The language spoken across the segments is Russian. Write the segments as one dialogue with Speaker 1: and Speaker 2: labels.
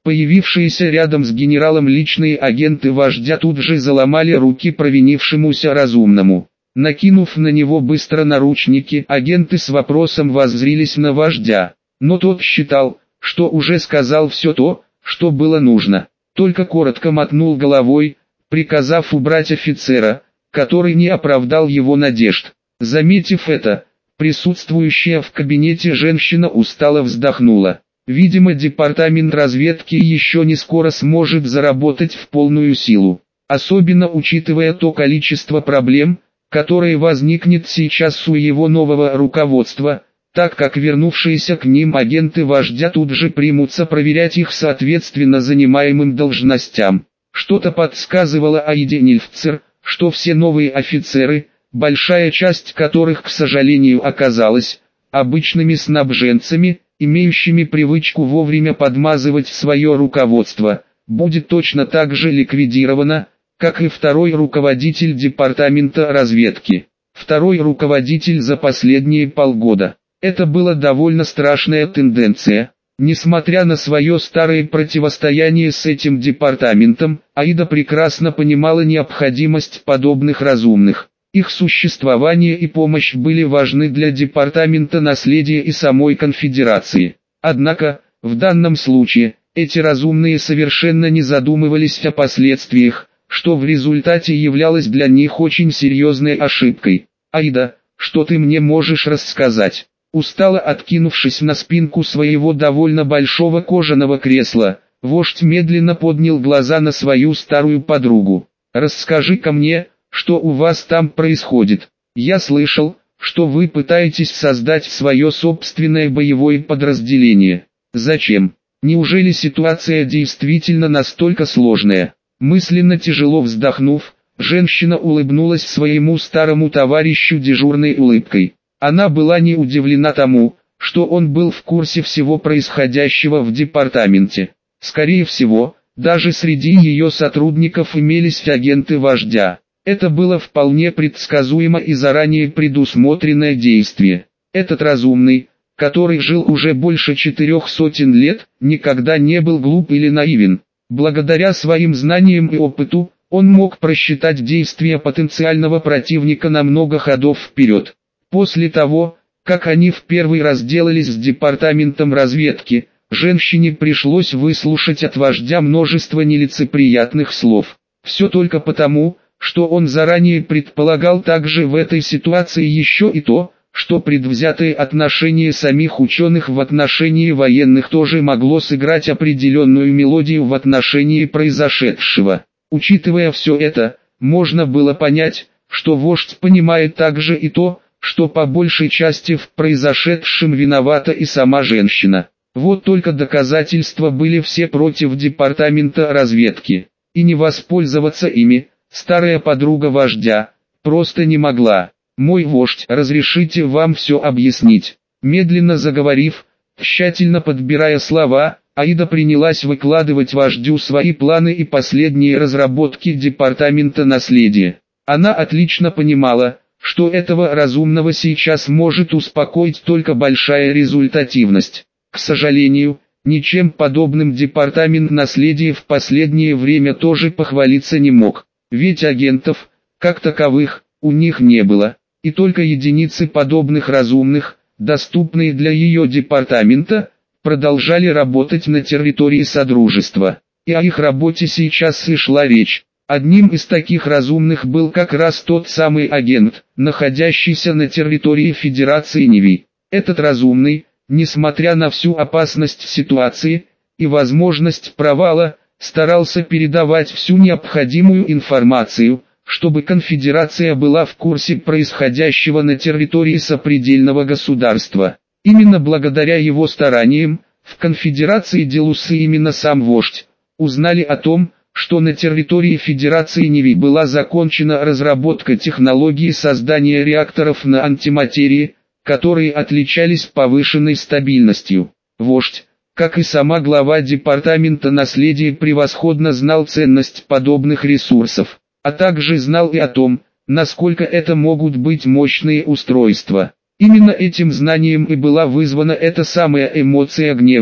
Speaker 1: Появившиеся рядом с генералом личные агенты вождя тут же заломали руки провинившемуся разумному. Накинув на него быстро наручники, агенты с вопросом воззрились на вождя. Но тот считал, что уже сказал все то, что было нужно. Только коротко мотнул головой, приказав убрать офицера, который не оправдал его надежд. Заметив это, присутствующая в кабинете женщина устало вздохнула. Видимо, департамент разведки еще не скоро сможет заработать в полную силу. Особенно учитывая то количество проблем, которое возникнет сейчас у его нового руководства, так как вернувшиеся к ним агенты вождя тут же примутся проверять их соответственно занимаемым должностям. Что-то подсказывало Аиде Нильфцер, что все новые офицеры, большая часть которых, к сожалению, оказалась обычными снабженцами, имеющими привычку вовремя подмазывать свое руководство, будет точно так же ликвидирована, как и второй руководитель департамента разведки. Второй руководитель за последние полгода. Это была довольно страшная тенденция. Несмотря на свое старое противостояние с этим департаментом, Аида прекрасно понимала необходимость подобных разумных. Их существование и помощь были важны для департамента наследия и самой конфедерации. Однако, в данном случае, эти разумные совершенно не задумывались о последствиях, что в результате являлось для них очень серьезной ошибкой. «Аида, что ты мне можешь рассказать?» Устало откинувшись на спинку своего довольно большого кожаного кресла, вождь медленно поднял глаза на свою старую подругу. «Расскажи-ка мне, что у вас там происходит? Я слышал, что вы пытаетесь создать свое собственное боевое подразделение. Зачем? Неужели ситуация действительно настолько сложная?» Мысленно тяжело вздохнув, женщина улыбнулась своему старому товарищу дежурной улыбкой. Она была не удивлена тому, что он был в курсе всего происходящего в департаменте. Скорее всего, даже среди ее сотрудников имелись агенты вождя. Это было вполне предсказуемо и заранее предусмотренное действие. Этот разумный, который жил уже больше 400 лет, никогда не был глуп или наивен. Благодаря своим знаниям и опыту, он мог просчитать действия потенциального противника на много ходов вперед. После того, как они в первый раз делались с департаментом разведки, женщине пришлось выслушать от вождя множество нелицеприятных слов. Все только потому, что он заранее предполагал также в этой ситуации еще и то, что предвзятое отношение самих ученых в отношении военных тоже могло сыграть определенную мелодию в отношении произошедшего. Учитывая все это, можно было понять, что вождь понимает также и то, что по большей части в произошедшем виновата и сама женщина. Вот только доказательства были все против департамента разведки, и не воспользоваться ими, старая подруга вождя, просто не могла. «Мой вождь, разрешите вам все объяснить?» Медленно заговорив, тщательно подбирая слова, Аида принялась выкладывать вождю свои планы и последние разработки департамента наследия. Она отлично понимала, что этого разумного сейчас может успокоить только большая результативность. К сожалению, ничем подобным департамент наследия в последнее время тоже похвалиться не мог. Ведь агентов, как таковых, у них не было, и только единицы подобных разумных, доступные для ее департамента, продолжали работать на территории Содружества. И о их работе сейчас и шла речь. Одним из таких разумных был как раз тот самый агент, находящийся на территории Федерации Ниви. Этот разумный, несмотря на всю опасность ситуации и возможность провала, старался передавать всю необходимую информацию, чтобы конфедерация была в курсе происходящего на территории сопредельного государства. Именно благодаря его стараниям, в конфедерации Делусы именно сам вождь, узнали о том, что на территории Федерации Ниви была закончена разработка технологии создания реакторов на антиматерии, которые отличались повышенной стабильностью. Вождь, как и сама глава департамента наследия, превосходно знал ценность подобных ресурсов, а также знал и о том, насколько это могут быть мощные устройства. Именно этим знанием и была вызвана эта самая эмоция гнева,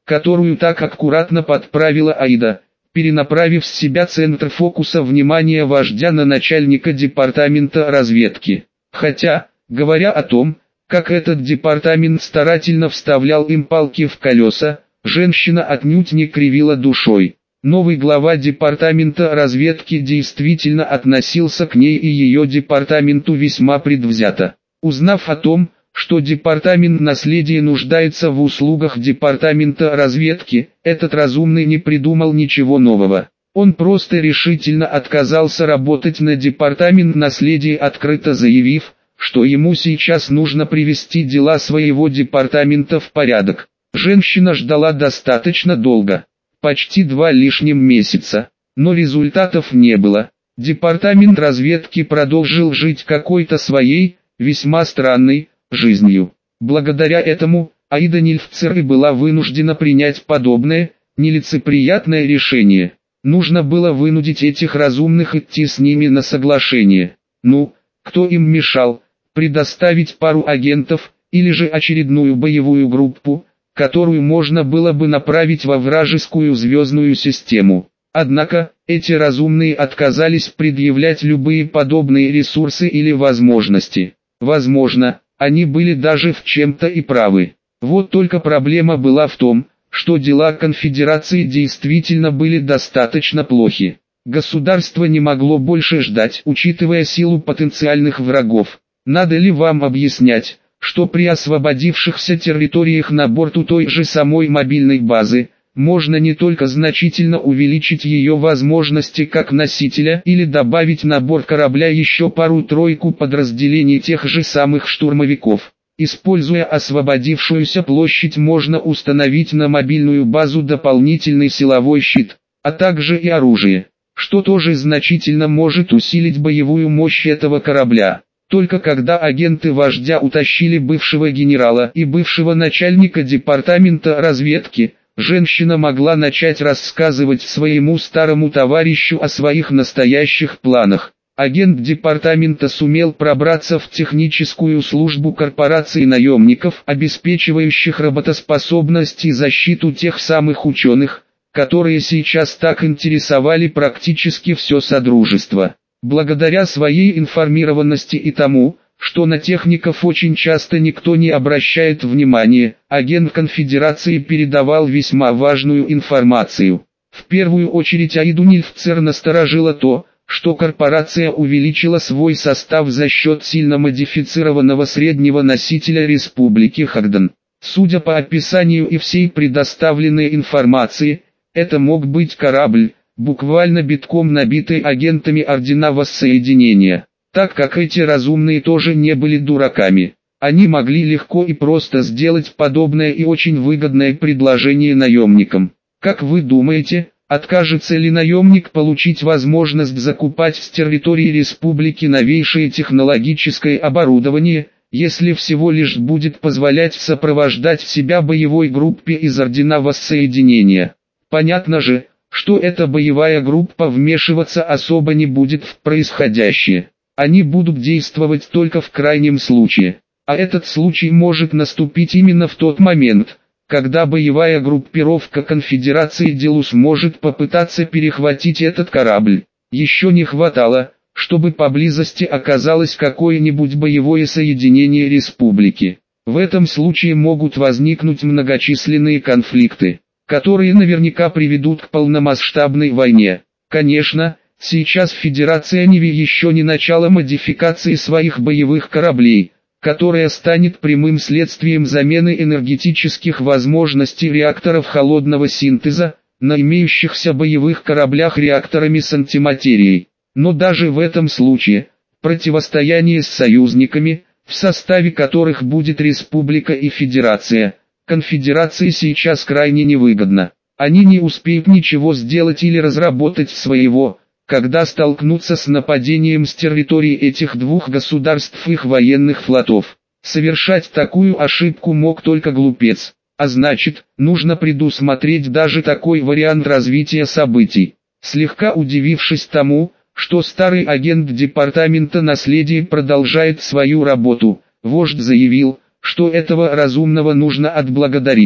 Speaker 1: которую так аккуратно подправила Аида, перенаправив с себя центр фокуса внимания вождя на начальника департамента разведки. Хотя, говоря о том, как этот департамент старательно вставлял им палки в колеса, женщина отнюдь не кривила душой. Новый глава департамента разведки действительно относился к ней и ее департаменту весьма предвзято. Узнав о том, что департамент наследия нуждается в услугах департамента разведки, этот разумный не придумал ничего нового. Он просто решительно отказался работать на департамент наследия, открыто заявив, что ему сейчас нужно привести дела своего департамента в порядок. Женщина ждала достаточно долго, почти 2 лишним месяца, но результатов не было. Департамент разведки продолжил жить какой-то своей, весьма странной, жизнью. Благодаря этому, Аида Нильфцер и была вынуждена принять подобное, нелицеприятное решение. Нужно было вынудить этих разумных идти с ними на соглашение. Ну, кто им мешал? Предоставить пару агентов, или же очередную боевую группу, которую можно было бы направить во вражескую звездную систему. Однако, эти разумные отказались предъявлять любые подобные ресурсы или возможности. Возможно, они были даже в чем-то и правы. Вот только проблема была в том, что дела конфедерации действительно были достаточно плохи. Государство не могло больше ждать, учитывая силу потенциальных врагов. Надо ли вам объяснять, что при освободившихся территориях на борту той же самой мобильной базы, можно не только значительно увеличить ее возможности как носителя или добавить на борт корабля еще пару-тройку подразделений тех же самых штурмовиков. Используя освободившуюся площадь, можно установить на мобильную базу дополнительный силовой щит, а также и оружие, что тоже значительно может усилить боевую мощь этого корабля. Только когда агенты вождя утащили бывшего генерала и бывшего начальника департамента разведки, женщина могла начать рассказывать своему старому товарищу о своих настоящих планах. Агент департамента сумел пробраться в техническую службу корпорации наемников, обеспечивающих работоспособность и защиту тех самых ученых, которые сейчас так интересовали практически все Содружество. Благодаря своей информированности и тому, что на техников очень часто никто не обращает внимания, агент конфедерации передавал весьма важную информацию. В первую очередь Аиду Нильфцер насторожило то, что корпорация увеличила свой состав за счет сильно модифицированного среднего носителя Республики Хагдан. Судя по описанию и всей предоставленной информации, это мог быть корабль, буквально битком набитый агентами Ордена Воссоединения. Так как эти разумные тоже не были дураками, они могли легко и просто сделать подобное и очень выгодное предложение наемникам. Как вы думаете, откажется ли наемник получить возможность закупать с территории республики новейшее технологическое оборудование, если всего лишь будет позволять сопровождать себя боевой группе из Ордена Воссоединения? Понятно же, что эта боевая группа вмешиваться особо не будет в происходящее. Они будут действовать только в крайнем случае. А этот случай может наступить именно в тот момент, когда боевая группировка конфедерации Делус может попытаться перехватить этот корабль. Еще не хватало, чтобы поблизости оказалось какое-нибудь боевое соединение республики. В этом случае могут возникнуть многочисленные конфликты, которые наверняка приведут к полномасштабной войне. Конечно, сейчас Федерация Ниви еще не начала модификации своих боевых кораблей, которая станет прямым следствием замены энергетических возможностей реакторов холодного синтеза на имеющихся боевых кораблях реакторами с антиматерией. Но даже в этом случае, противостояние с союзниками, в составе которых будет Республика и Федерация, Конфедерации сейчас крайне невыгодно. Они не успеют ничего сделать или разработать своего, когда столкнутся с нападением с территории этих двух государств их военных флотов. Совершать такую ошибку мог только глупец, а значит, нужно предусмотреть даже такой вариант развития событий. Слегка удивившись тому, что старый агент департамента наследия продолжает свою работу, вождь заявил, что этого разумного нужно отблагодарить.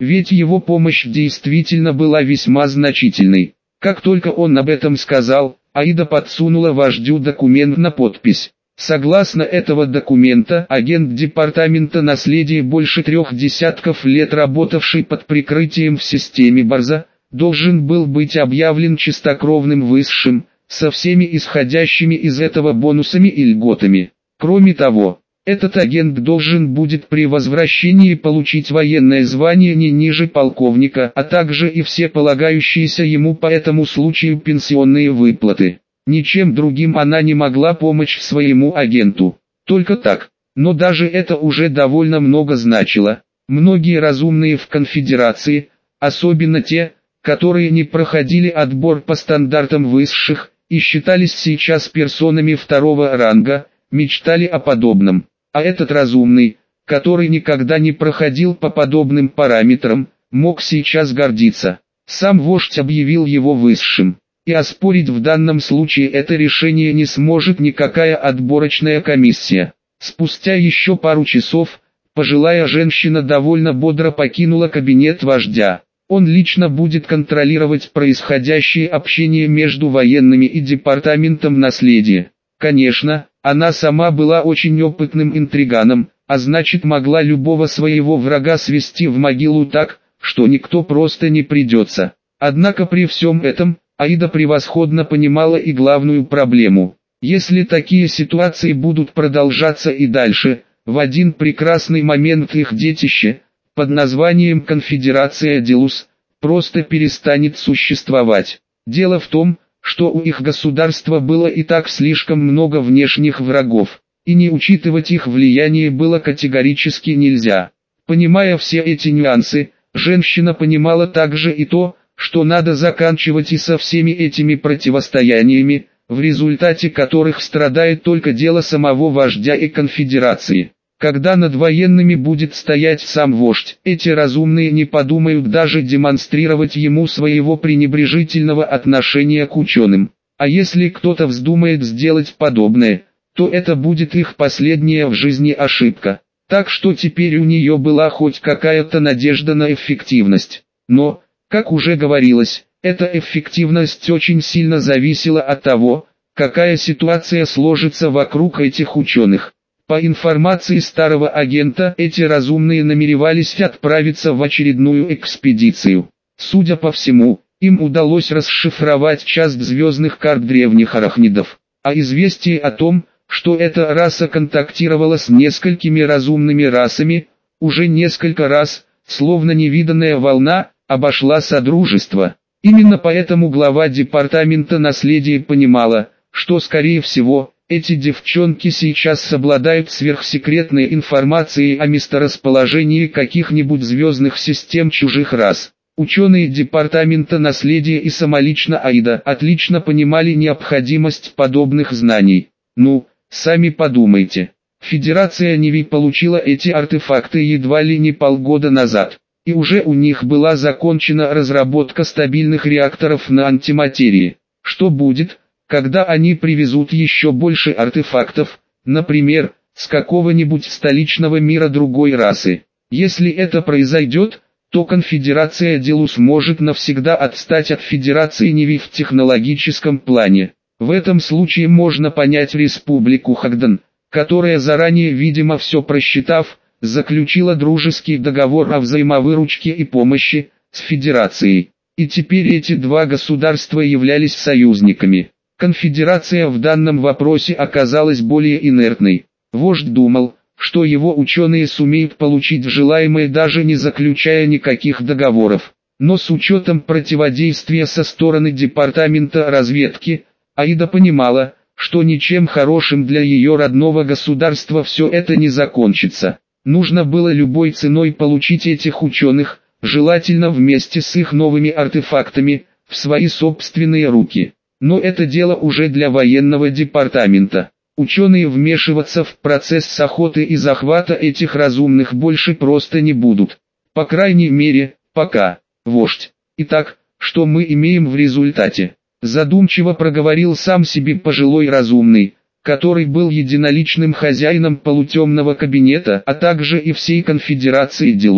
Speaker 1: Ведь его помощь действительно была весьма значительной. Как только он об этом сказал, Аида подсунула вождю документ на подпись. Согласно этого документа, агент Департамента наследия, больше 3 десятков лет работавший под прикрытием в системе Барза, должен был быть объявлен чистокровным высшим, со всеми исходящими из этого бонусами и льготами. Кроме того, этот агент должен будет при возвращении получить военное звание не ниже полковника, а также и все полагающиеся ему по этому случаю пенсионные выплаты. Ничем другим она не могла помочь своему агенту. Только так. Но даже это уже довольно много значило. Многие разумные в конфедерации, особенно те, которые не проходили отбор по стандартам высших и считались сейчас персонами второго ранга, мечтали о подобном. А этот разумный, который никогда не проходил по подобным параметрам, мог сейчас гордиться. Сам вождь объявил его высшим. И оспорить в данном случае это решение не сможет никакая отборочная комиссия. Спустя еще пару часов, пожилая женщина довольно бодро покинула кабинет вождя. Он лично будет контролировать происходящее общение между военными и департаментом наследия. Конечно, она сама была очень опытным интриганом, а значит могла любого своего врага свести в могилу так, что никто просто не придется. Однако при всем этом, Аида превосходно понимала и главную проблему. Если такие ситуации будут продолжаться и дальше, в один прекрасный момент их детище, под названием Конфедерация Делус, просто перестанет существовать. Дело в том, что у их государства было и так слишком много внешних врагов, и не учитывать их влияние было категорически нельзя. Понимая все эти нюансы, женщина понимала также и то, что надо заканчивать и со всеми этими противостояниями, в результате которых страдает только дело самого вождя и конфедерации. Когда над военными будет стоять сам вождь, эти разумные не подумают даже демонстрировать ему своего пренебрежительного отношения к ученым. А если кто-то вздумает сделать подобное, то это будет их последняя в жизни ошибка. Так что теперь у нее была хоть какая-то надежда на эффективность. Но, как уже говорилось, эта эффективность очень сильно зависела от того, какая ситуация сложится вокруг этих ученых. По информации старого агента, эти разумные намеревались отправиться в очередную экспедицию. Судя по всему, им удалось расшифровать часть звездных карт древних арахнидов. А известие о том, что эта раса контактировала с несколькими разумными расами, уже несколько раз, словно невиданная волна, обошла Содружество. Именно поэтому глава департамента наследия понимала, что скорее всего, эти девчонки сейчас обладают сверхсекретной информацией о месторасположении каких-нибудь звездных систем чужих рас. Ученые департамента наследия и самолично Аида отлично понимали необходимость подобных знаний. Ну, сами подумайте. Федерация Неви получила эти артефакты едва ли не полгода назад. И уже у них была закончена разработка стабильных реакторов на антиматерии. Что будет, когда они привезут еще больше артефактов, например, с какого-нибудь столичного мира другой расы? Если это произойдет, то Конфедерация Делус может навсегда отстать от Федерации Неви в технологическом плане. В этом случае можно понять Республику Хагдан, которая заранее, видимо, все просчитав, заключила дружеский договор о взаимовыручке и помощи с Федерацией. И теперь эти два государства являлись союзниками. Конфедерация в данном вопросе оказалась более инертной. Вождь думал, что его ученые сумеют получить желаемое, даже не заключая никаких договоров. Но с учетом противодействия со стороны департамента разведки, Аида понимала, что ничем хорошим для ее родного государства все это не закончится. Нужно было любой ценой получить этих ученых, желательно вместе с их новыми артефактами, в свои собственные руки. Но это дело уже для военного департамента. Ученые вмешиваться в процесс охоты и захвата этих разумных больше просто не будут. По крайней мере, пока. Вождь. Итак, что мы имеем в результате? Задумчиво проговорил сам себе пожилой разумный, который был единоличным хозяином полутемного кабинета, а также и всей конфедерации Делус.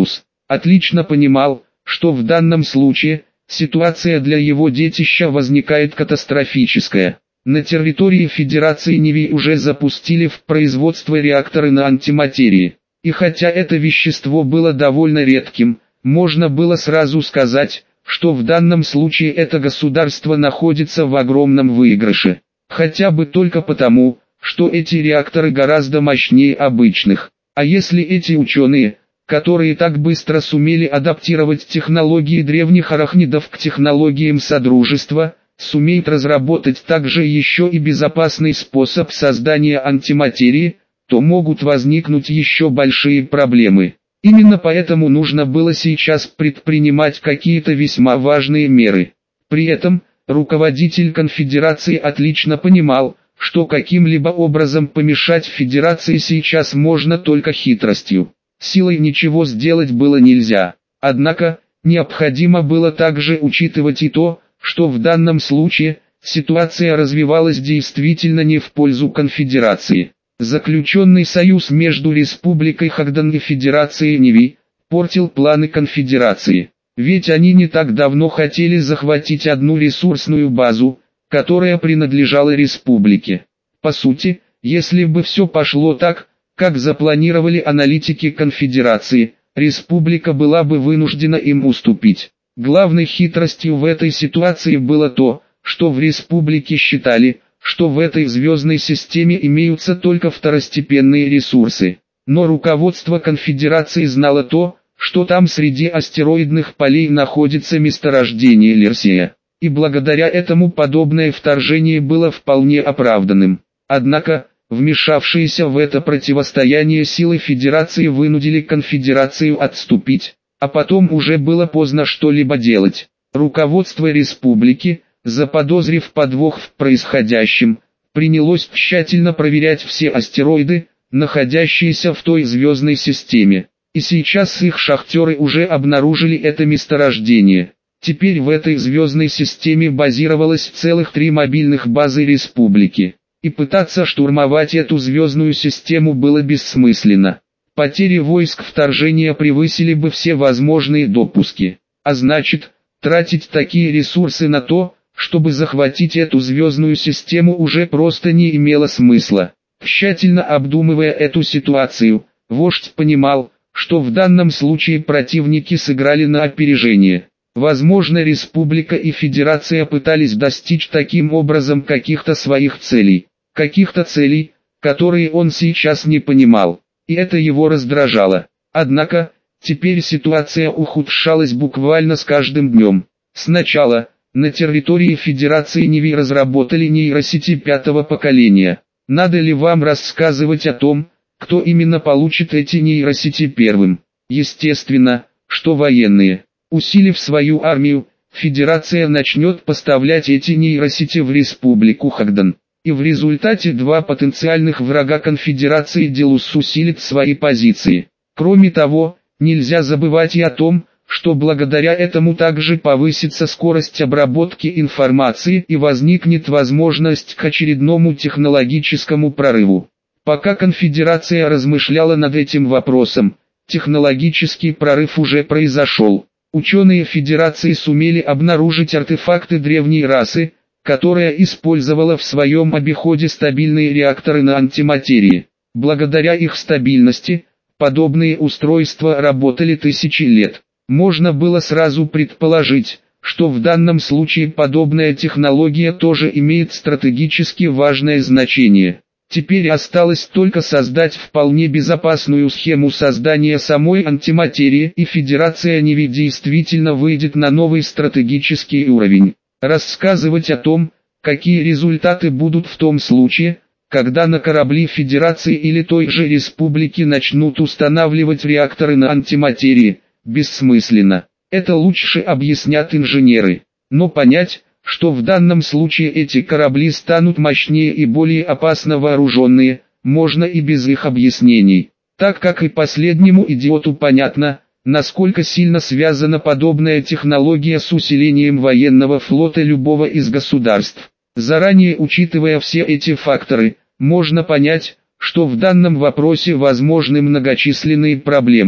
Speaker 1: отлично понимал, что в данном случае ситуация для его детища возникает катастрофическая. На территории Федерации Ниви уже запустили в производство реакторы на антиматерии. И хотя это вещество было довольно редким, можно было сразу сказать, что в данном случае это государство находится в огромном выигрыше. Хотя бы только потому, что эти реакторы гораздо мощнее обычных. А если эти ученые, которые так быстро сумели адаптировать технологии древних арахнидов к технологиям Содружества, сумеют разработать также еще и безопасный способ создания антиматерии, то могут возникнуть еще большие проблемы. Именно поэтому нужно было сейчас предпринимать какие-то весьма важные меры. При этом, руководитель конфедерации отлично понимал, что каким-либо образом помешать Федерации сейчас можно только хитростью. Силой ничего сделать было нельзя. Однако, необходимо было также учитывать и то, что в данном случае ситуация развивалась действительно не в пользу конфедерации. Заключенный союз между Республикой Хагдан и Федерацией Ниви портил планы конфедерации. Ведь они не так давно хотели захватить одну ресурсную базу, которая принадлежала республике. По сути, если бы все пошло так, как запланировали аналитики конфедерации, республика была бы вынуждена им уступить. Главной хитростью в этой ситуации было то, что в республике считали, что в этой звездной системе имеются только второстепенные ресурсы. Но руководство конфедерации знало то, что там среди астероидных полей находится месторождение Лерсия. И благодаря этому подобное вторжение было вполне оправданным. Однако, вмешавшиеся в это противостояние силы Федерации вынудили конфедерацию отступить, а потом уже было поздно что-либо делать. Руководство республики, заподозрив подвох в происходящем, принялось тщательно проверять все астероиды, находящиеся в той звездной системе. И сейчас их шахтеры уже обнаружили это месторождение. Теперь в этой звездной системе базировалось целых 3 мобильных базы республики. И пытаться штурмовать эту звездную систему было бессмысленно. Потери войск вторжения превысили бы все возможные допуски. А значит, тратить такие ресурсы на то, чтобы захватить эту звездную систему, уже просто не имело смысла. Тщательно обдумывая эту ситуацию, вождь понимал, что в данном случае противники сыграли на опережение. Возможно, республика и федерация пытались достичь таким образом каких-то своих целей. Каких-то целей, которые он сейчас не понимал. И это его раздражало. Однако, теперь ситуация ухудшалась буквально с каждым днем. Сначала, на территории Федерации Ниви разработали нейросети 5-го поколения. Надо ли вам рассказывать о том, кто именно получит эти нейросети первым? Естественно, что военные. Усилив свою армию, Федерация начнет поставлять эти нейросети в Республику Хагдан. И в результате 2 потенциальных врага Конфедерации Делус усилит свои позиции. Кроме того, нельзя забывать и о том, что благодаря этому также повысится скорость обработки информации и возникнет возможность к очередному технологическому прорыву. Пока Конфедерация размышляла над этим вопросом, технологический прорыв уже произошел. Ученые Федерации сумели обнаружить артефакты древней расы, которая использовала в своем обиходе стабильные реакторы на антиматерии. Благодаря их стабильности, подобные устройства работали тысячи лет. Можно было сразу предположить, что в данном случае подобная технология тоже имеет стратегически важное значение. Теперь осталось только создать вполне безопасную схему создания самой антиматерии, и Федерация Ниви действительно выйдет на новый стратегический уровень. Рассказывать о том, какие результаты будут в том случае, когда на корабли Федерации или той же Республики начнут устанавливать реакторы на антиматерии, бессмысленно. Это лучше объяснят инженеры. Но понять, что в данном случае эти корабли станут мощнее и более опасно вооруженные, можно и без их объяснений. Так как и последнему идиоту понятно, насколько сильно связана подобная технология с усилением военного флота любого из государств. Заранее учитывая все эти факторы, можно понять, что в данном вопросе возможны многочисленные проблемы.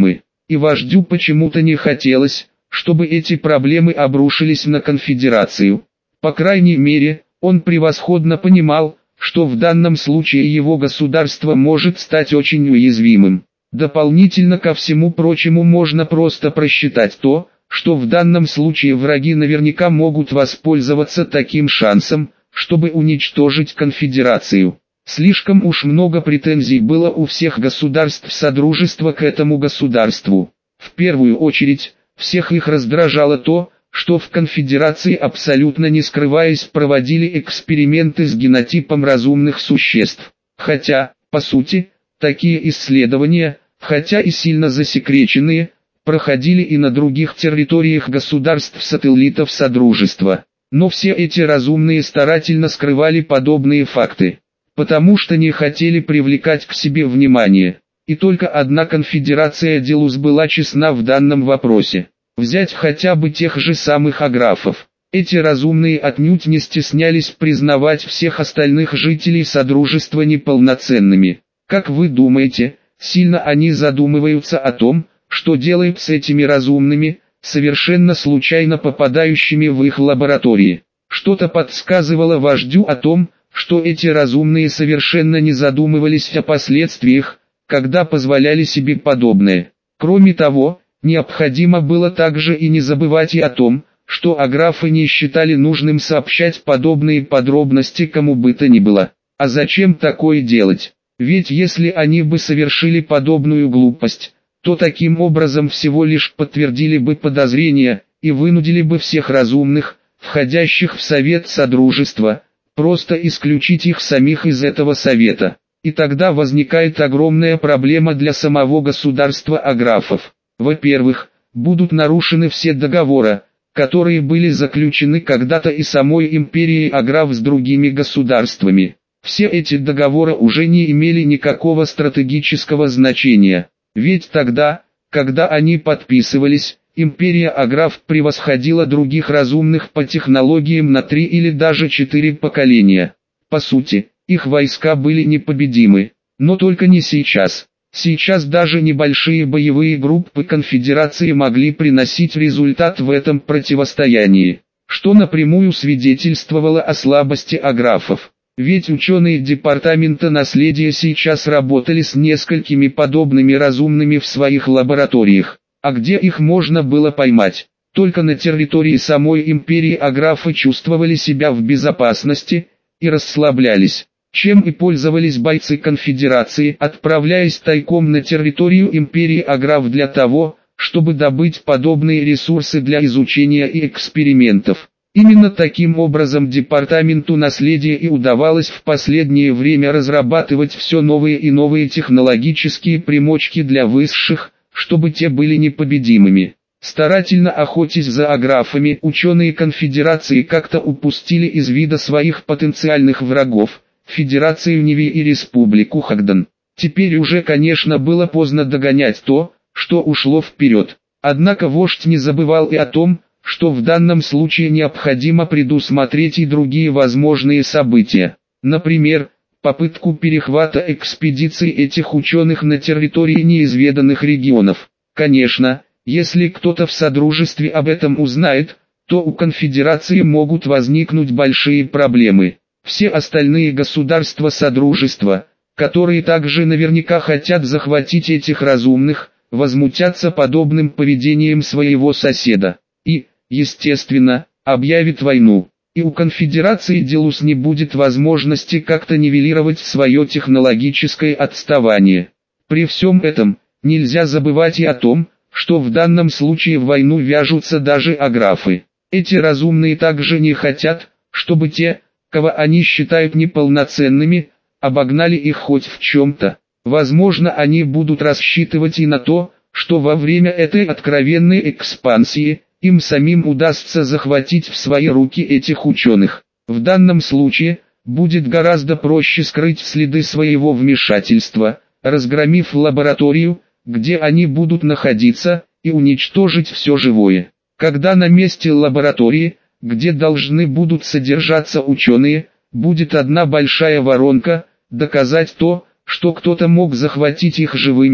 Speaker 1: и вождю почему-то не хотелось, чтобы эти проблемы обрушились на конфедерацию. По крайней мере, он превосходно понимал, что в данном случае его государство может стать очень уязвимым. Дополнительно ко всему прочему можно просто просчитать то, что в данном случае враги наверняка могут воспользоваться таким шансом, чтобы уничтожить конфедерацию. Слишком уж много претензий было у всех государств Содружества к этому государству. В первую очередь, всех их раздражало то, что в конфедерации абсолютно не скрываясь проводили эксперименты с генотипом разумных существ. Хотя, по сути, такие исследования, хотя и сильно засекреченные, проходили и на других территориях государств-сателлитов Содружества. Но все эти разумные старательно скрывали подобные факты, потому что не хотели привлекать к себе внимание. И только одна конфедерация Делус была честна в данном вопросе. Взять хотя бы тех же самых аграфов. Эти разумные отнюдь не стеснялись признавать всех остальных жителей Содружества неполноценными. Как вы думаете, сильно они задумываются о том, что делают с этими разумными, совершенно случайно попадающими в их лаборатории? Что-то подсказывало вождю о том, что эти разумные совершенно не задумывались о последствиях, когда позволяли себе подобное. Кроме того, необходимо было также и не забывать и о том, что аграфы не считали нужным сообщать подобные подробности кому бы то ни было. А зачем такое делать? Ведь если они бы совершили подобную глупость, то таким образом всего лишь подтвердили бы подозрения, и вынудили бы всех разумных, входящих в Совет Содружества, просто исключить их самих из этого совета. И тогда возникает огромная проблема для самого государства аграфов. Во-первых, будут нарушены все договоры, которые были заключены когда-то и самой империей аграф с другими государствами. Все эти договоры уже не имели никакого стратегического значения. Ведь тогда, когда они подписывались, империя аграф превосходила других разумных по технологиям на 3 или даже 4 поколения. По сути, их войска были непобедимы, но только не сейчас. Сейчас даже небольшие боевые группы конфедерации могли приносить результат в этом противостоянии, что напрямую свидетельствовало о слабости аграфов. Ведь ученые Департамента наследия сейчас работали с несколькими подобными разумными в своих лабораториях. А где их можно было поймать? Только на территории самой империи аграфы чувствовали себя в безопасности и расслаблялись, чем и пользовались бойцы конфедерации, отправляясь тайком на территорию империи аграф для того, чтобы добыть подобные ресурсы для изучения и экспериментов. Именно таким образом Департаменту наследия и удавалось в последнее время разрабатывать все новые и новые технологические примочки для высших, чтобы те были непобедимыми. Старательно охотясь за аграфами, ученые конфедерации как-то упустили из вида своих потенциальных врагов, Федерацию Неви и Республику Хагдан. Теперь уже, конечно, было поздно догонять то, что ушло вперед. Однако вождь не забывал и о том, что в данном случае необходимо предусмотреть и другие возможные события. Например, попытку перехвата экспедиций этих ученых на территории неизведанных регионов. Конечно, если кто-то в Содружестве об этом узнает, то у конфедерации могут возникнуть большие проблемы. Все остальные государства Содружества, которые также наверняка хотят захватить этих разумных, возмутятся подобным поведением своего соседа. И, естественно, объявит войну. И у конфедерации Делус не будет возможности как-то нивелировать свое технологическое отставание. При всем этом, нельзя забывать и о том, что в данном случае в войну вяжутся даже аграфы. Эти разумные также не хотят, чтобы те, кого они считают неполноценными, обогнали их хоть в чем-то. Возможно, они будут рассчитывать и на то, что во время этой откровенной экспансии, им самим удастся захватить в свои руки этих ученых. В данном случае, будет гораздо проще скрыть следы своего вмешательства, разгромив лабораторию, где они будут находиться, и уничтожить все живое. Когда на месте лаборатории, где должны будут содержаться ученые, будет одна большая воронка, доказать то, что кто-то мог захватить их живыми,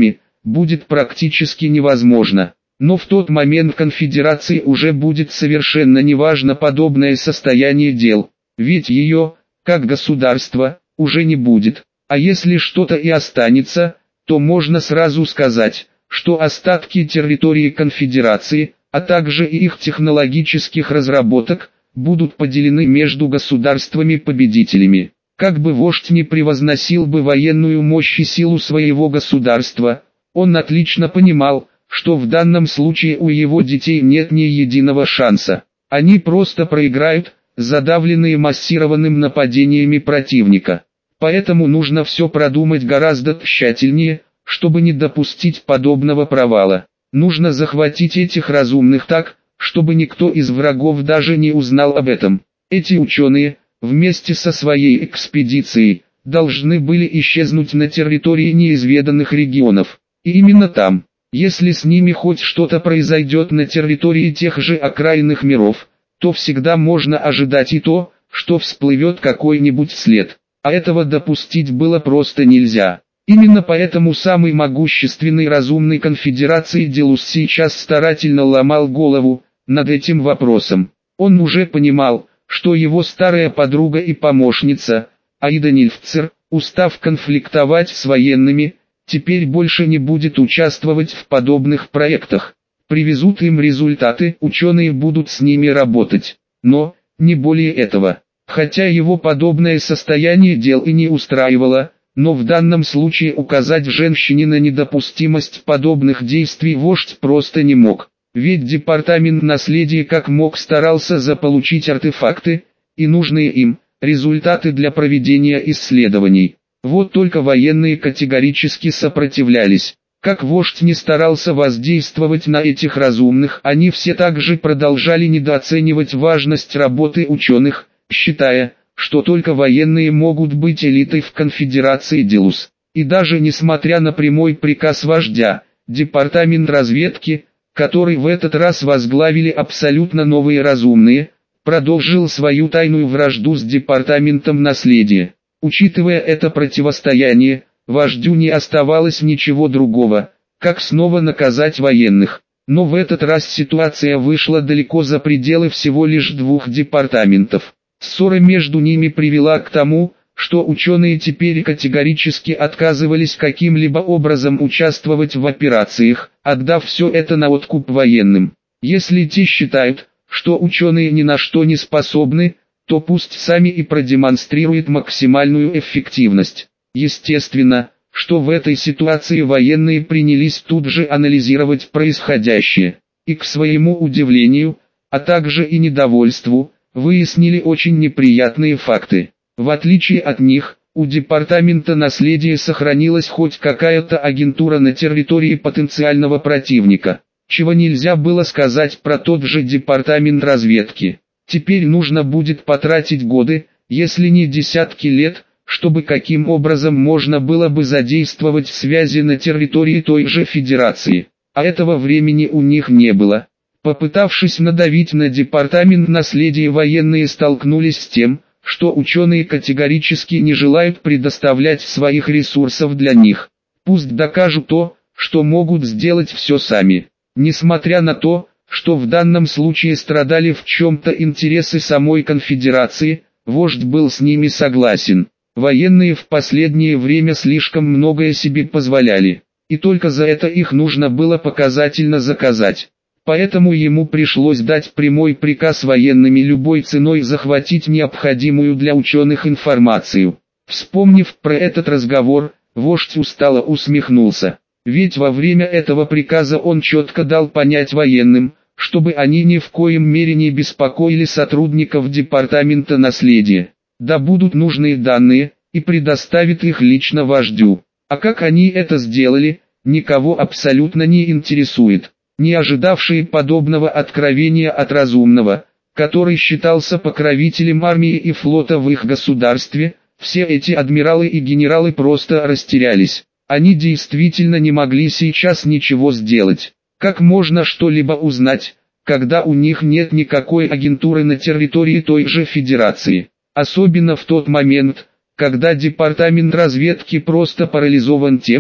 Speaker 1: будет практически невозможно. Но в тот момент конфедерации уже будет совершенно неважно подобное состояние дел, ведь ее, как государства, уже не будет. А если что-то и останется, то можно сразу сказать, что остатки территории конфедерации, а также и их технологических разработок, будут поделены между государствами-победителями. Как бы вождь ни превозносил бы военную мощь и силу своего государства, он отлично понимал, что в данном случае у его детей нет ни единого шанса. Они просто проиграют, задавленные массированным нападениями противника. Поэтому нужно все продумать гораздо тщательнее, чтобы не допустить подобного провала. Нужно захватить этих разумных так, чтобы никто из врагов даже не узнал об этом. Эти ученые, вместе со своей экспедицией, должны были исчезнуть на территории неизведанных регионов. И именно там, если с ними хоть что-то произойдет на территории тех же окраинных миров, то всегда можно ожидать и то, что всплывет какой-нибудь след. А этого допустить было просто нельзя. Именно поэтому самый могущественный разумный конфедерации Делус сейчас старательно ломал голову над этим вопросом. Он уже понимал, что его старая подруга и помощница, Аида Нильфцер, устав конфликтовать с военными, теперь больше не будет участвовать в подобных проектах. Привезут им результаты, ученые будут с ними работать. Но, не более этого. Хотя его подобное состояние дел и не устраивало, но в данном случае указать женщине на недопустимость подобных действий вождь просто не мог. Ведь департамент наследия как мог старался заполучить артефакты и нужные им результаты для проведения исследований. Вот только военные категорически сопротивлялись. Как вождь не старался воздействовать на этих разумных, они все также продолжали недооценивать важность работы ученых, считая, что только военные могут быть элитой в конфедерации Делус. И даже несмотря на прямой приказ вождя, департамент разведки, который в этот раз возглавили абсолютно новые разумные, продолжил свою тайную вражду с департаментом наследия. Учитывая это противостояние, вождю не оставалось ничего другого, как снова наказать военных. Но в этот раз ситуация вышла далеко за пределы всего лишь двух департаментов. Ссора между ними привела к тому, что ученые теперь категорически отказывались каким-либо образом участвовать в операциях, отдав все это на откуп военным. Если те считают, что ученые ни на что не способны, то пусть сами и продемонстрируют максимальную эффективность. Естественно, что в этой ситуации военные принялись тут же анализировать происходящее, и к своему удивлению, а также и недовольству, выяснили очень неприятные факты. В отличие от них, у департамента наследия сохранилась хоть какая-то агентура на территории потенциального противника, чего нельзя было сказать про тот же департамент разведки. Теперь нужно будет потратить годы, если не десятки лет, чтобы каким образом можно было бы задействовать связи на территории той же Федерации. А этого времени у них не было. Попытавшись надавить на департамент наследия, военные столкнулись с тем, что ученые категорически не желают предоставлять своих ресурсов для них. Пусть докажут то, что могут сделать все сами. Несмотря на то, что в данном случае страдали в чем-то интересы самой конфедерации, вождь был с ними согласен. Военные в последнее время слишком многое себе позволяли, и только за это их нужно было показательно заказать. Поэтому ему пришлось дать прямой приказ военными любой ценой захватить необходимую для ученых информацию. Вспомнив про этот разговор, вождь устало усмехнулся. Ведь во время этого приказа он четко дал понять военным, чтобы они ни в коем мере не беспокоили сотрудников департамента наследия. Добудут нужные данные и предоставят их лично вождю. А как они это сделали, никого абсолютно не интересует. Не ожидавшие подобного откровения от разумного, который считался покровителем армии и флота в их государстве, все эти адмиралы и генералы просто растерялись. Они действительно не могли сейчас ничего сделать. Как можно что-либо узнать, когда у них нет никакой агентуры на территории той же Федерации? Особенно в тот момент, когда департамент разведки просто парализован тем,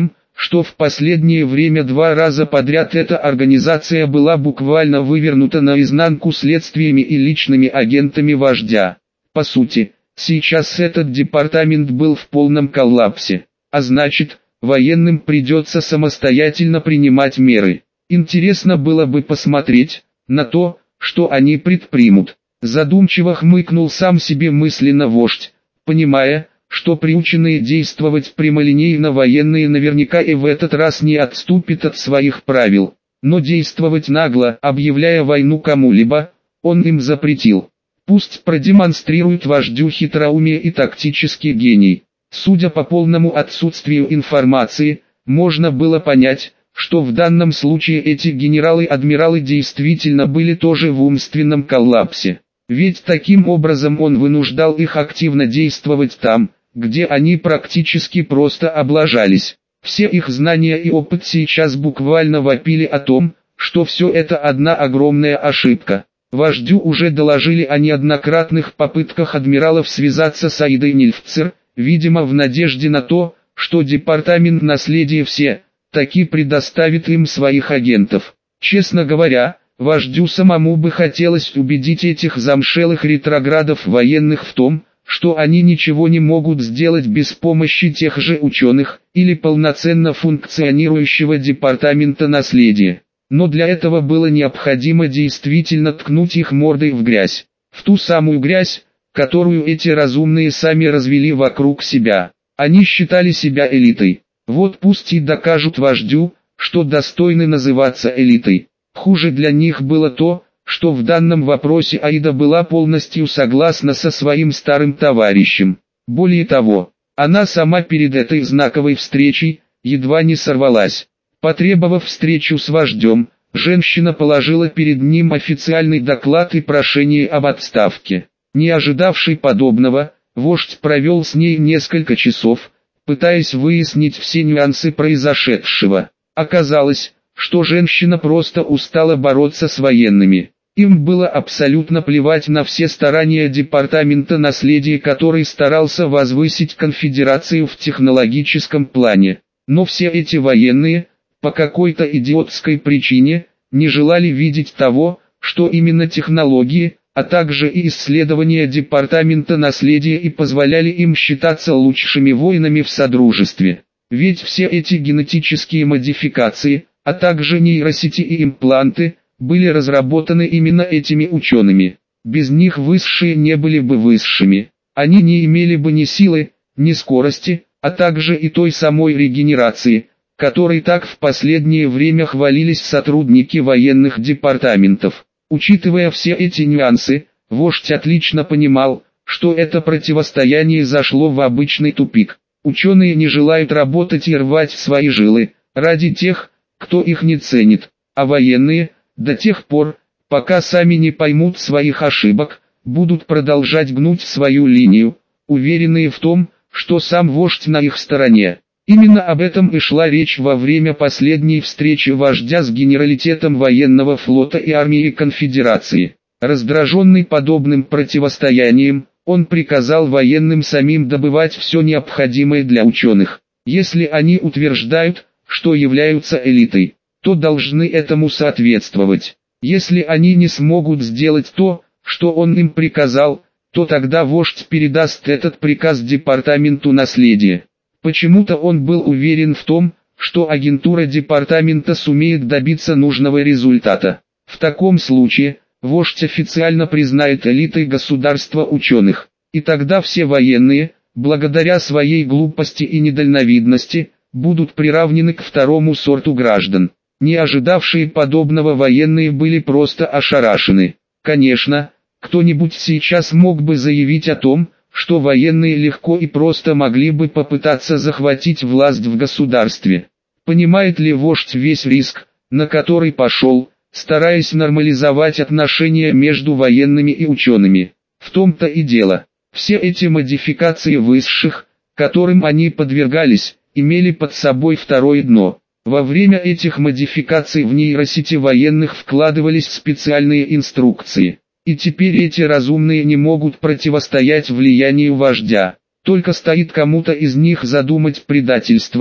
Speaker 1: что в последнее время 2 раза подряд эта организация была буквально вывернута наизнанку следствиями и личными агентами вождя. По сути, сейчас этот департамент был в полном коллапсе, а значит, военным придется самостоятельно принимать меры. Интересно было бы посмотреть на то, что они предпримут. Задумчиво хмыкнул сам себе мысленно вождь, понимая, что приученные действовать прямолинейно военные наверняка и в этот раз не отступят от своих правил. Но действовать нагло, объявляя войну кому-либо, он им запретил. Пусть продемонстрируют вождю хитроумие и тактический гений. Судя по полному отсутствию информации, можно было понять, что в данном случае эти генералы-адмиралы действительно были тоже в умственном коллапсе. Ведь таким образом он вынуждал их активно действовать там, где они практически просто облажались. Все их знания и опыт сейчас буквально вопили о том, что все это одна огромная ошибка. Вождю уже доложили о неоднократных попытках адмиралов связаться с Аидой Нильфцер, видимо в надежде на то, что департамент наследия все-таки предоставит им своих агентов. Честно говоря, вождю самому бы хотелось убедить этих замшелых ретроградов военных в том, что они ничего не могут сделать без помощи тех же ученых, или полноценно функционирующего департамента наследия. Но для этого было необходимо действительно ткнуть их мордой в грязь. В ту самую грязь, которую эти разумные сами развели вокруг себя. Они считали себя элитой. Вот пусть и докажут вождю, что достойны называться элитой. Хуже для них было то, что в данном вопросе Аида была полностью согласна со своим старым товарищем. Более того, она сама перед этой знаковой встречей едва не сорвалась. Потребовав встречу с вождем, женщина положила перед ним официальный доклад и прошение об отставке. Не ожидавший подобного, вождь провел с ней несколько часов, пытаясь выяснить все нюансы произошедшего. Оказалось, что женщина просто устала бороться с военными. Им было абсолютно плевать на все старания департамента наследия, который старался возвысить конфедерацию в технологическом плане. Но все эти военные, по какой-то идиотской причине, не желали видеть того, что именно технологии, а также и исследования департамента наследия и позволяли им считаться лучшими воинами в Содружестве. Ведь все эти генетические модификации, а также нейросети и импланты, были разработаны именно этими учеными. Без них высшие не были бы высшими. Они не имели бы ни силы, ни скорости, а также и той самой регенерации, которой так в последнее время хвалились сотрудники военных департаментов. Учитывая все эти нюансы, вождь отлично понимал, что это противостояние зашло в обычный тупик. Ученые не желают работать и рвать свои жилы ради тех, кто их не ценит, а военные, до тех пор, пока сами не поймут своих ошибок, будут продолжать гнуть свою линию, уверенные в том, что сам вождь на их стороне. Именно об этом и шла речь во время последней встречи вождя с генералитетом военного флота и армии конфедерации. Раздраженный подобным противостоянием, он приказал военным самим добывать все необходимое для ученых. Если они утверждают, что являются элитой, то должны этому соответствовать. Если они не смогут сделать то, что он им приказал, то тогда вождь передаст этот приказ департаменту наследия. Почему-то он был уверен в том, что агентура департамента сумеет добиться нужного результата. В таком случае, вождь официально признает элитой государства ученых. И тогда все военные, благодаря своей глупости и недальновидности, будут приравнены к второму сорту граждан. Не ожидавшие подобного военные были просто ошарашены. Конечно, кто-нибудь сейчас мог бы заявить о том, что военные легко и просто могли бы попытаться захватить власть в государстве. Понимает ли вождь весь риск, на который пошел, стараясь нормализовать отношения между военными и учеными? В том-то и дело. Все эти модификации высших, которым они подвергались, имели под собой второе дно. Во время этих модификаций в нейросети военных вкладывались специальные инструкции. И теперь эти разумные не могут противостоять влиянию вождя. Только стоит кому-то из них задумать предательство,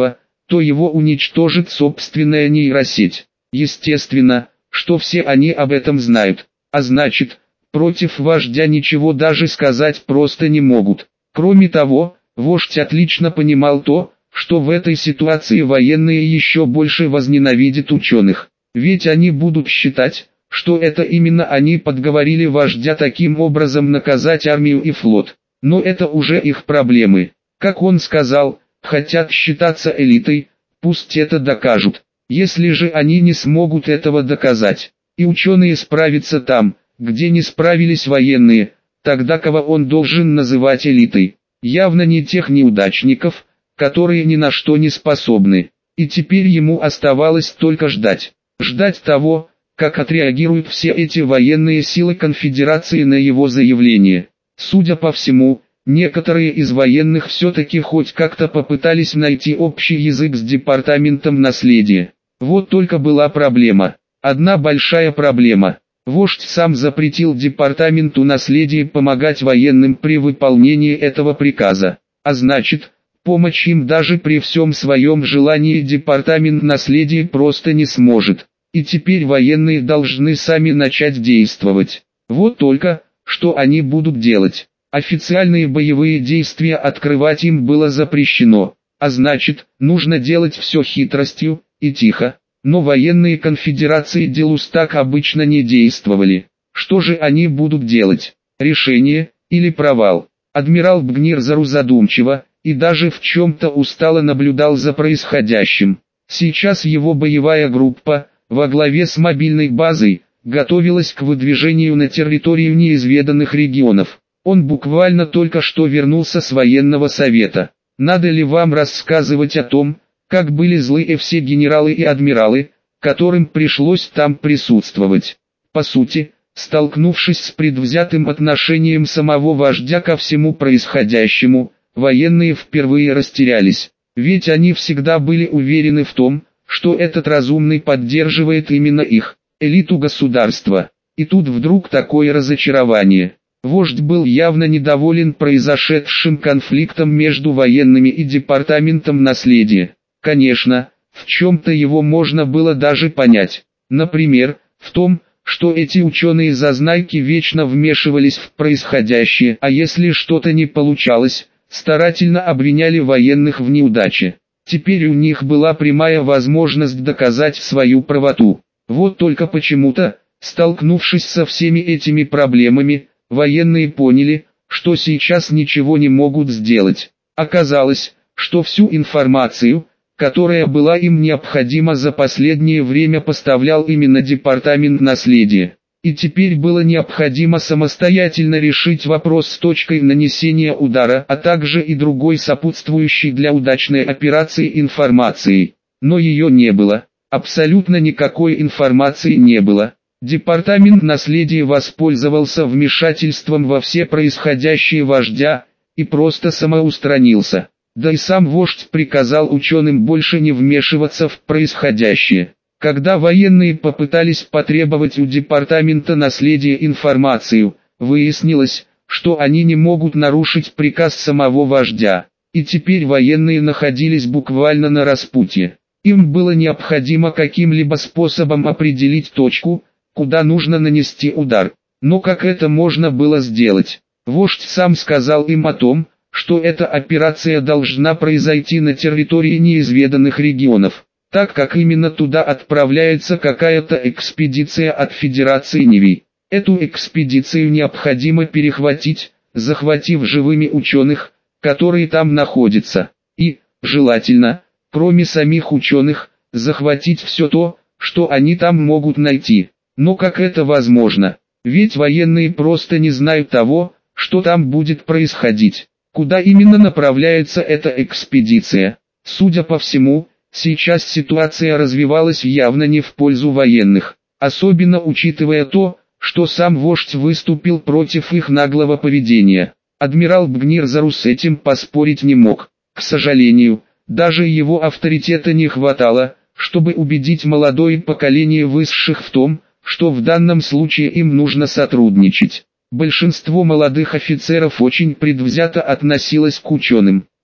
Speaker 1: то его уничтожит собственная нейросеть. Естественно, что все они об этом знают, а значит, против вождя ничего даже сказать просто не могут. Кроме того, вождь отлично понимал то, что в этой ситуации военные еще больше возненавидят ученых. Ведь они будут считать, что это именно они подговорили вождя таким образом наказать армию и флот. Но это уже их проблемы. Как он сказал, хотят считаться элитой, пусть это докажут. Если же они не смогут этого доказать, и ученые справятся там, где не справились военные, тогда кого он должен называть элитой? Явно не тех неудачников, которые ни на что не способны. И теперь ему оставалось только ждать. Ждать того, как отреагируют все эти военные силы конфедерации на его заявление. Судя по всему, некоторые из военных все-таки хоть как-то попытались найти общий язык с департаментом наследия. Вот только была проблема. Одна большая проблема. Вождь сам запретил департаменту наследия помогать военным при выполнении этого приказа. А значит, помочь им даже при всем своем желании департамент наследия просто не сможет. И теперь военные должны сами начать действовать. Вот только, что они будут делать? Официальные боевые действия открывать им было запрещено. А значит, нужно делать все хитростью и тихо. Но военные конфедерации Делус так обычно не действовали. Что же они будут делать? Решение или провал? Адмирал Бгнирзару задумчиво и даже в чем-то устало наблюдал за происходящим. Сейчас его боевая группа, во главе с мобильной базой, готовилась к выдвижению на территорию неизведанных регионов. Он буквально только что вернулся с военного совета. Надо ли вам рассказывать о том, как были злые все генералы и адмиралы, которым пришлось там присутствовать? По сути, столкнувшись с предвзятым отношением самого вождя ко всему происходящему, военные впервые растерялись. Ведь они всегда были уверены в том, что этот разумный поддерживает именно их, элиту государства. И тут вдруг такое разочарование. Вождь был явно недоволен произошедшим конфликтом между военными и департаментом наследия. Конечно, в чем-то его можно было даже понять. Например, в том, что эти ученые-зазнайки вечно вмешивались в происходящее, а если что-то не получалось, старательно обвиняли военных в неудаче. Теперь у них была прямая возможность доказать свою правоту. Вот только почему-то, столкнувшись со всеми этими проблемами, военные поняли, что сейчас ничего не могут сделать. Оказалось, что всю информацию, которая была им необходима за последнее время, поставлял именно департамент наследия. И теперь было необходимо самостоятельно решить вопрос с точкой нанесения удара, а также и другой сопутствующей для удачной операции информации. Но ее не было. Абсолютно никакой информации не было. Департамент наследия воспользовался вмешательством во все происходящее вождя и просто самоустранился. Да и сам вождь приказал ученым больше не вмешиваться в происходящее. Когда военные попытались потребовать у департамента наследия информацию, выяснилось, что они не могут нарушить приказ самого вождя. И теперь военные находились буквально на распутье. Им было необходимо каким-либо способом определить точку, куда нужно нанести удар. Но как это можно было сделать? Вождь сам сказал им о том, что эта операция должна произойти на территории неизведанных регионов, так как именно туда отправляется какая-то экспедиция от Федерации Неви. Эту экспедицию необходимо перехватить, захватив живыми ученых, которые там находятся, и, желательно, кроме самих ученых, захватить все то, что они там могут найти. Но как это возможно? Ведь военные просто не знают того, что там будет происходить. Куда именно направляется эта экспедиция? Судя по всему, сейчас ситуация развивалась явно не в пользу военных, особенно учитывая то, что сам вождь выступил против их наглого поведения. Адмирал Бгнирзару с этим поспорить не мог. К сожалению, даже его авторитета не хватало, чтобы убедить молодое поколение высших в том, что в данном случае им нужно сотрудничать. Большинство молодых офицеров очень предвзято относилось к ученым.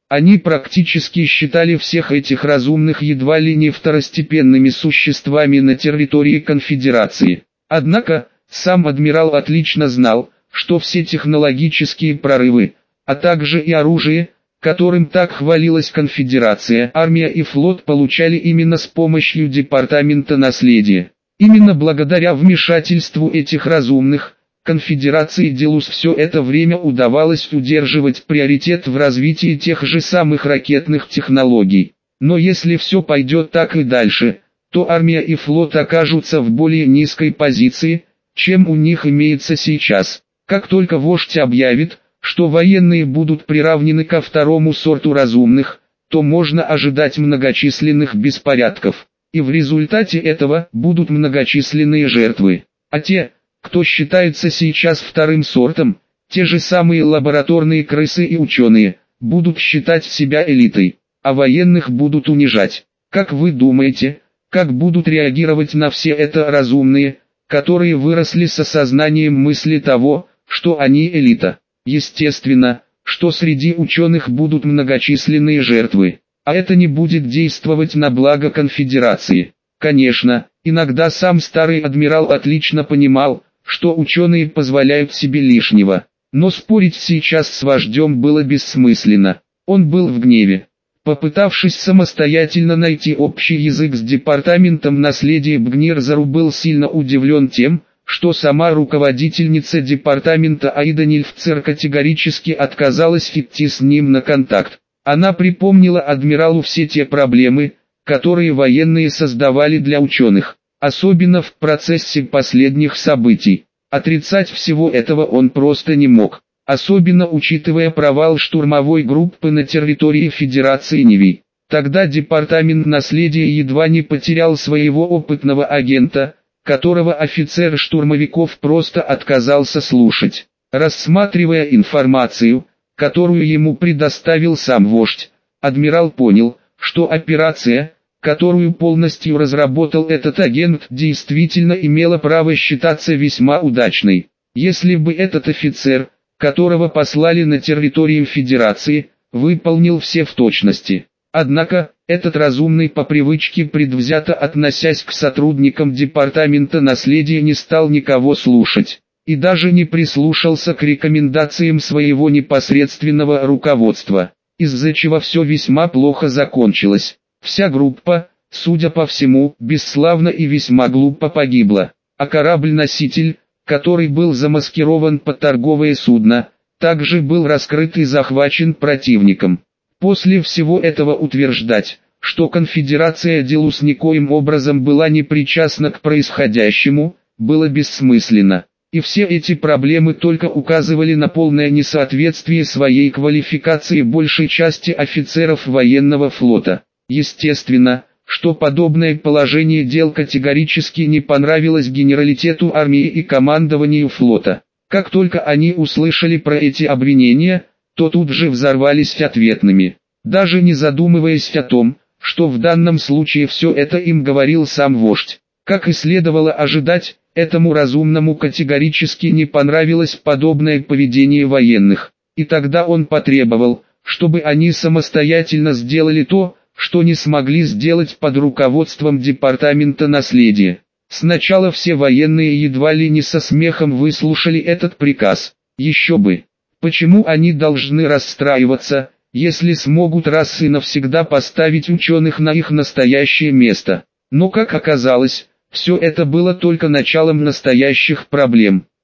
Speaker 1: Они практически считали всех этих разумных едва ли не второстепенными существами на территории конфедерации. Однако, сам адмирал отлично знал, что все технологические прорывы, а также и оружие, которым так хвалилась конфедерация, армия и флот получали именно с помощью Департамента наследия. Именно благодаря вмешательству этих разумных, конфедерации Делус все это время удавалось удерживать приоритет в развитии тех же самых ракетных технологий. Но если все пойдет так и дальше, то армия и флот окажутся в более низкой позиции, чем у них имеется сейчас. Как только вождь объявит, что военные будут приравнены ко второму сорту разумных, то можно ожидать многочисленных беспорядков. И в результате этого будут многочисленные жертвы. А те, кто считается сейчас вторым сортом, те же самые лабораторные крысы и ученые, будут считать себя элитой, а военных будут унижать. Как вы думаете, как будут реагировать на все это разумные, которые выросли с осознанием мысли того, что они элита? Естественно, что среди ученых будут многочисленные жертвы, а это не будет действовать на благо конфедерации. Конечно, иногда сам старый адмирал отлично понимал, что ученые позволяют себе лишнего, но спорить сейчас с вождем было бессмысленно. Он был в гневе. Попытавшись самостоятельно найти общий язык с Департаментом наследия, Бгнирзару был сильно удивлен тем, что сама руководительница департамента Аида Нильфцер категорически отказалась идти с ним на контакт. Она припомнила адмиралу все те проблемы, которые военные создавали для ученых, особенно в процессе последних событий. Отрицать всего этого он просто не мог, особенно учитывая провал штурмовой группы на территории Федерации Неви. Тогда департамент наследия едва не потерял своего опытного агента, которого офицер штурмовиков просто отказался слушать. Рассматривая информацию, которую ему предоставил сам вождь, адмирал понял, что операция, которую полностью разработал этот агент, действительно имела право считаться весьма удачной. Если бы этот офицер, которого послали на территорию Федерации, выполнил все в точности. Однако, этот разумный по привычке предвзято относясь к сотрудникам Департамента наследия не стал никого слушать, и даже не прислушался к рекомендациям своего непосредственного руководства, из-за чего все весьма плохо закончилось. Вся группа, судя по всему, бесславно и весьма глупо погибла, а корабль-носитель, который был замаскирован под торговое судно, также был раскрыт и захвачен противником. После всего этого утверждать, что конфедерация Делус никоим образом была не причастна к происходящему, было бессмысленно. И все эти проблемы только указывали на полное несоответствие своей квалификации большей части офицеров военного флота. Естественно, что подобное положение дел категорически не понравилось генералитету армии и командованию флота. Как только они услышали про эти обвинения, то тут же взорвались ответными, даже не задумываясь о том, что в данном случае все это им говорил сам вождь. Как и следовало ожидать, этому разумному категорически не понравилось подобное поведение военных, и тогда он потребовал, чтобы они самостоятельно сделали то, что не смогли сделать под руководством Департамента наследия. Сначала все военные едва ли не со смехом выслушали этот приказ. Еще бы. Почему они должны расстраиваться, если смогут раз и навсегда поставить ученых на их настоящее место? Но как оказалось, все это было только началом настоящих проблем.